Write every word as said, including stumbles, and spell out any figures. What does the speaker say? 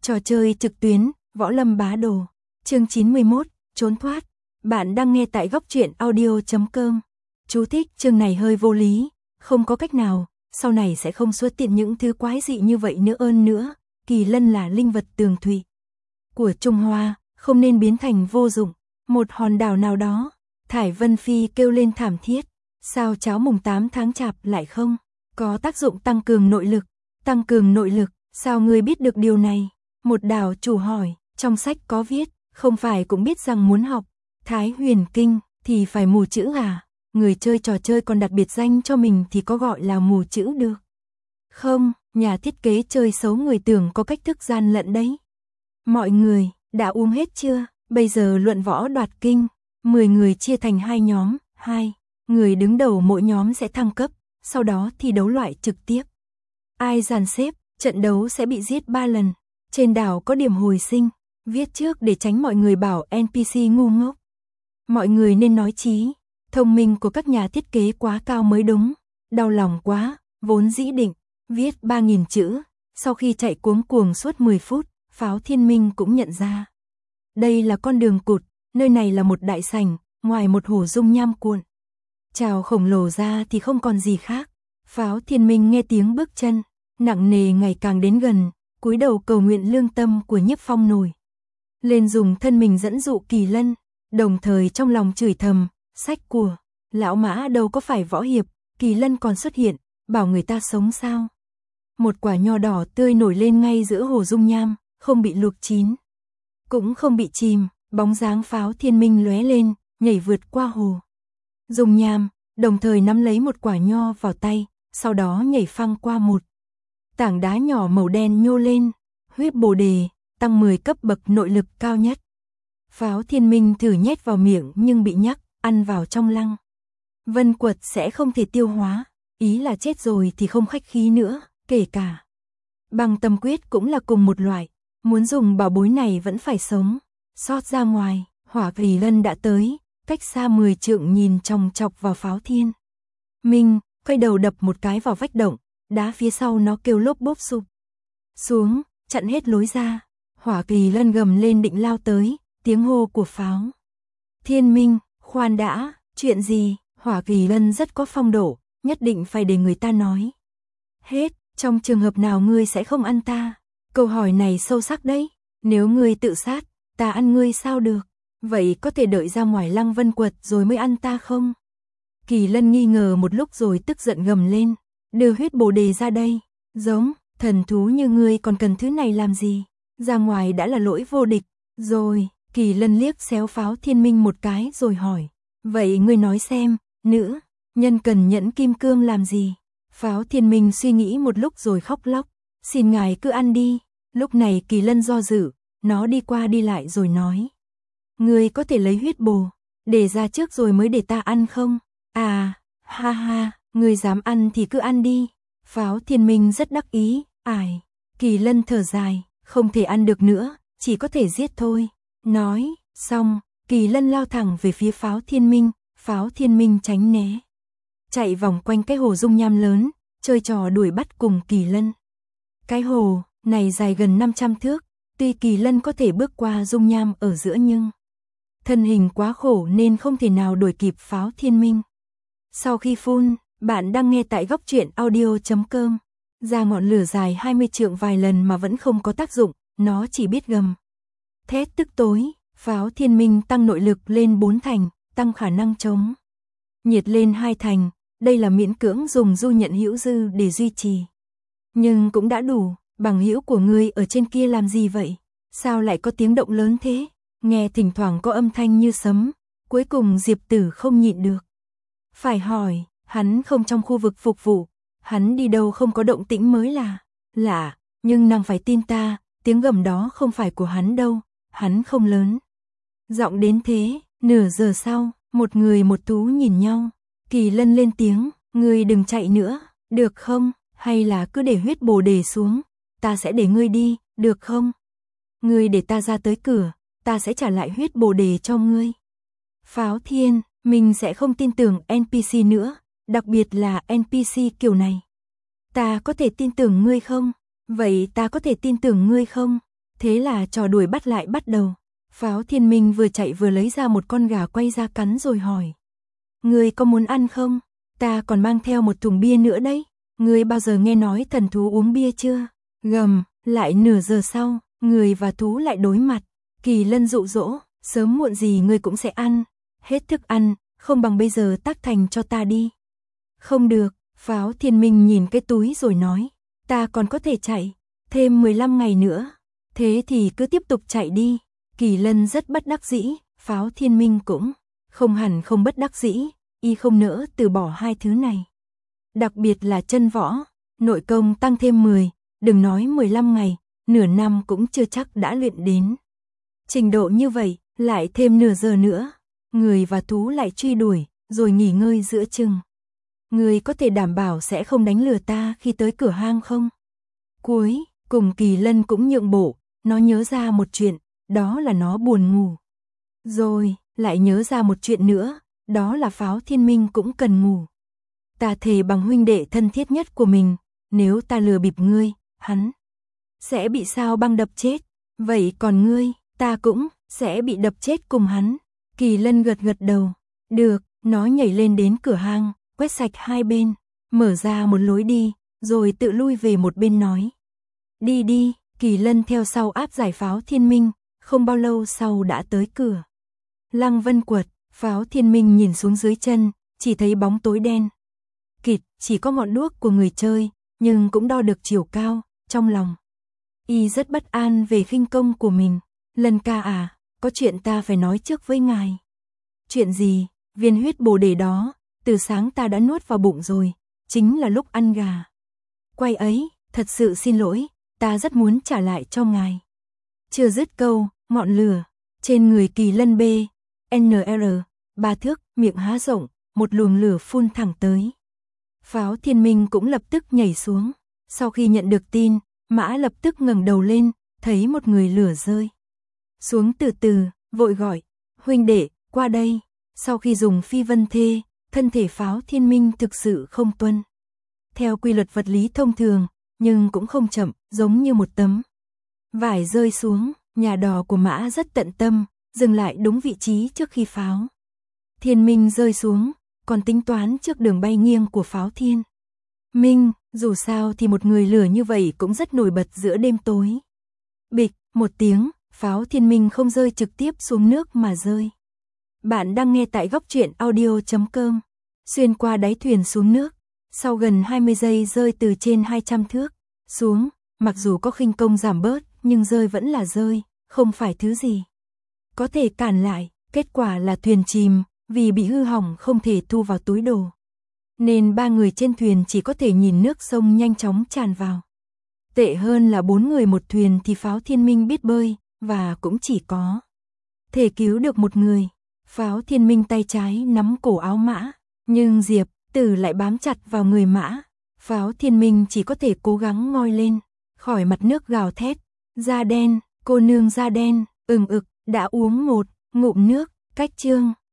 Trò chơi trực tuyến, Võ Lâm Bá Đồ. Chương chín mươi mốt, trốn thoát. Bạn đang nghe tại góc truyện audio chấm com. Chú thích, chương này hơi vô lý, không có cách nào, sau này sẽ không xuất hiện những thứ quái dị như vậy nữa ơn nữa. Kỳ lân là linh vật tường thụy của Trung Hoa, không nên biến thành vô dụng. Một hòn đảo nào đó, Thải Vân Phi kêu lên thảm thiết. Sao cháo mùng tám tháng chạp lại không có tác dụng tăng cường nội lực? Tăng cường nội lực, sao ngươi biết được điều này? Một đảo chủ hỏi, trong sách có viết, không phải cũng biết rằng muốn học Thái Huyền Kinh thì phải mù chữ à? Người chơi trò chơi còn đặt biệt danh cho mình thì có gọi là mù chữ được không? Nhà thiết kế chơi xấu người tưởng có cách thức gian lận đấy. Mọi người đã uống hết chưa? Bây giờ luận võ đoạt kinh, mười người chia thành hai nhóm, hai người đứng đầu mỗi nhóm sẽ thăng cấp, sau đó thi đấu loại trực tiếp. Ai dàn xếp, trận đấu sẽ bị giết ba lần. Trên đảo có điểm hồi sinh, viết trước để tránh mọi người bảo en pê xê ngu ngốc. Mọi người nên nói trí, thông minh của các nhà thiết kế quá cao mới đúng. Đau lòng quá, vốn dĩ định viết ba nghìn chữ, sau khi chạy cuống cuồng suốt mười phút, Pháo Thiên Minh cũng nhận ra. Đây là con đường cụt, nơi này là một đại sảnh, ngoài một hồ dung nham cuộn trào khổng lồ ra thì không còn gì khác. Pháo Thiên Minh nghe tiếng bước chân nặng nề ngày càng đến gần, cúi đầu cầu nguyện lương tâm của Nhiếp Phong nổi lên, dùng thân mình dẫn dụ Kỳ Lân, đồng thời trong lòng chửi thầm, sách của lão Mã đâu có phải võ hiệp, Kỳ Lân còn xuất hiện, bảo người ta sống sao? Một quả nho đỏ tươi nổi lên ngay giữa hồ dung nham, không bị luộc chín, cũng không bị chìm, bóng dáng Pháo Thiên Minh lóe lên, nhảy vượt qua hồ dung nham, đồng thời nắm lấy một quả nho vào tay, sau đó nhảy phăng qua một tảng đá nhỏ màu đen nhô lên, huyết bồ đề, tăng mười cấp bậc nội lực cao nhất. Pháo Thiên Minh thử nhét vào miệng nhưng bị nhắc, ăn vào trong lăng vân quật sẽ không thể tiêu hóa, ý là chết rồi thì không khách khí nữa, kể cả băng tâm quyết cũng là cùng một loại, muốn dùng bảo bối này vẫn phải sống sót ra ngoài. Hỏa Kỳ Lân đã tới, cách xa mười trượng nhìn chòng chọc vào Pháo Thiên Minh, quay đầu đập một cái vào vách động, đá phía sau nó kêu lốp bốp sụp xuống, chặn hết lối ra. Hỏa Kỳ Lân gầm lên định lao tới, tiếng hô của Pháo Thiên Minh, khoan đã, chuyện gì? Hỏa Kỳ Lân rất có phong độ, nhất định phải để người ta nói hết, trong trường hợp nào ngươi sẽ không ăn ta? Câu hỏi này sâu sắc đấy, nếu ngươi tự sát, ta ăn ngươi sao được? Vậy có thể đợi ra ngoài lăng vân quật rồi mới ăn ta không? Kỳ Lân nghi ngờ một lúc rồi tức giận gầm lên, đưa huyết bồ đề ra đây, giống, thần thú như ngươi còn cần thứ này làm gì? Ra ngoài đã là lỗi vô địch rồi. Kỳ Lân liếc xéo Pháo Thiên Minh một cái rồi hỏi, vậy ngươi nói xem, nữ nhân cần nhẫn kim cương làm gì? Pháo Thiên Minh suy nghĩ một lúc rồi khóc lóc, xin ngài cứ ăn đi. Lúc này Kỳ Lân do dự, nó đi qua đi lại rồi nói, ngươi có thể lấy huyết bồ để ra trước rồi mới để ta ăn không? À, ha ha, ngươi dám ăn thì cứ ăn đi. Pháo Thiên Minh rất đắc ý, ải. Kỳ Lân thở dài, không thể ăn được nữa, chỉ có thể giết thôi. Nói xong, Kỳ Lân lao thẳng về phía Pháo Thiên Minh. Pháo Thiên Minh tránh né, chạy vòng quanh cái hồ dung nham lớn, chơi trò đuổi bắt cùng Kỳ Lân. Cái hồ này dài gần năm trăm thước, tuy Kỳ Lân có thể bước qua dung nham ở giữa nhưng thân hình quá khổ nên không thể nào đuổi kịp Pháo Thiên Minh. Sau khi phun, bạn đang nghe tại góc truyện audio chấm com. Ra ngọn lửa dài hai mươi trượng vài lần mà vẫn không có tác dụng, nó chỉ biết gầm thét tức tối. Pháo Thiên Minh tăng nội lực lên bốn thành, tăng khả năng chống nhiệt lên hai thành, đây là miễn cưỡng dùng du nhận hữu dư để duy trì. Nhưng cũng đã đủ. Bằng hữu của ngươi ở trên kia làm gì vậy? Sao lại có tiếng động lớn thế? Nghe thỉnh thoảng có âm thanh như sấm, cuối cùng Diệp Tử không nhịn được phải hỏi, hắn không trong khu vực phục vụ, hắn đi đâu không có động tĩnh mới là lạ, nhưng nàng phải tin ta, tiếng gầm đó không phải của hắn đâu, hắn không lớn giọng đến thế. Nửa giờ sau, một người một thú nhìn nhau, Kỳ Lân lên tiếng, ngươi đừng chạy nữa, được không? Hay là cứ để huyết bồ đề xuống, ta sẽ để ngươi đi, được không? Ngươi để ta ra tới cửa, ta sẽ trả lại huyết bồ đề cho ngươi. Pháo Thiên Minh sẽ không tin tưởng en pê xê nữa, đặc biệt là en pê xê kiểu này. Ta có thể tin tưởng ngươi không? Vậy ta có thể tin tưởng ngươi không? Thế là trò đuổi bắt lại bắt đầu. Pháo Thiên Minh vừa chạy vừa lấy ra một con gà quay ra cắn rồi hỏi. Ngươi có muốn ăn không? Ta còn mang theo một thùng bia nữa đấy. Ngươi bao giờ nghe nói thần thú uống bia chưa? Gầm, lại nửa giờ sau, người và thú lại đối mặt. Kỳ Lân dụ dỗ, sớm muộn gì ngươi cũng sẽ ăn. Hết thức ăn, không bằng bây giờ tác thành cho ta đi. Không được, Pháo Thiên Minh nhìn cái túi rồi nói. Ta còn có thể chạy, thêm mười lăm ngày nữa. Thế thì cứ tiếp tục chạy đi. Kỳ Lân rất bất đắc dĩ, Pháo Thiên Minh cũng không hẳn không bất đắc dĩ, y không nỡ từ bỏ hai thứ này. Đặc biệt là chân võ, nội công tăng thêm mười, đừng nói mười lăm ngày, nửa năm cũng chưa chắc đã luyện đến. Trình độ như vậy, lại thêm nửa giờ nữa, người và thú lại truy đuổi, rồi nghỉ ngơi giữa chừng. Người có thể đảm bảo sẽ không đánh lừa ta khi tới cửa hang không? Cuối cùng Kỳ Lân cũng nhượng bộ, nó nhớ ra một chuyện, đó là nó buồn ngủ. Rồi, lại nhớ ra một chuyện nữa, đó là Pháo Thiên Minh cũng cần ngủ. Ta thề bằng huynh đệ thân thiết nhất của mình, nếu ta lừa bịp ngươi, hắn sẽ bị sao băng đập chết. Vậy còn ngươi, ta cũng sẽ bị đập chết cùng hắn. Kỳ Lân gật gật đầu. Được, nó nhảy lên đến cửa hang, quét sạch hai bên, mở ra một lối đi, rồi tự lui về một bên nói. Đi đi, Kỳ Lân theo sau áp giải Pháo Thiên Minh, không bao lâu sau đã tới cửa. Lăng Vân Quật, Pháo Thiên Minh nhìn xuống dưới chân, chỉ thấy bóng tối đen kịt, chỉ có ngọn đuốc của người chơi, nhưng cũng đo được chiều cao, trong lòng y rất bất an về khinh công của mình. Lân ca à, có chuyện ta phải nói trước với ngài. Chuyện gì? Viên huyết bồ đề đó, từ sáng ta đã nuốt vào bụng rồi, chính là lúc ăn gà quay ấy, thật sự xin lỗi, ta rất muốn trả lại cho ngài. Chưa dứt câu, ngọn lửa trên người Kỳ Lân B, en rờ, ba thước, miệng há rộng, một luồng lửa phun thẳng tới. Pháo Thiên Minh cũng lập tức nhảy xuống. Sau khi nhận được tin, Mã lập tức ngẩng đầu lên, thấy một người lửa rơi xuống từ từ, vội gọi, huynh đệ, qua đây. Sau khi dùng phi vân thê, thân thể Pháo Thiên Minh thực sự không tuân theo quy luật vật lý thông thường, nhưng cũng không chậm, giống như một tấm vải rơi xuống. Nhà đò của Mã rất tận tâm, dừng lại đúng vị trí trước khi Pháo Thiên Minh rơi xuống, còn tính toán trước đường bay nghiêng của Pháo Thiên Minh. Dù sao thì một người lửa như vậy cũng rất nổi bật giữa đêm tối. Bịch, một tiếng, Pháo Thiên Minh không rơi trực tiếp xuống nước mà rơi. Bạn đang nghe tại góc truyện audio chấm com. Xuyên qua đáy thuyền xuống nước, sau gần hai mươi giây rơi từ trên hai trăm thước xuống, mặc dù có khinh công giảm bớt, nhưng rơi vẫn là rơi, không phải thứ gì có thể cản lại. Kết quả là thuyền chìm, vì bị hư hỏng không thể thu vào túi đồ, nên ba người trên thuyền chỉ có thể nhìn nước sông nhanh chóng tràn vào. Tệ hơn là bốn người một thuyền thì Pháo Thiên Minh biết bơi, và cũng chỉ có thể cứu được một người. Pháo Thiên Minh tay trái nắm cổ áo Mã, nhưng Diệp Tử lại bám chặt vào người Mã. Pháo Thiên Minh chỉ có thể cố gắng ngoi lên khỏi mặt nước, gào thét, da đen, cô nương da đen, ừng ực, đã uống một ngụm nước. Cách chương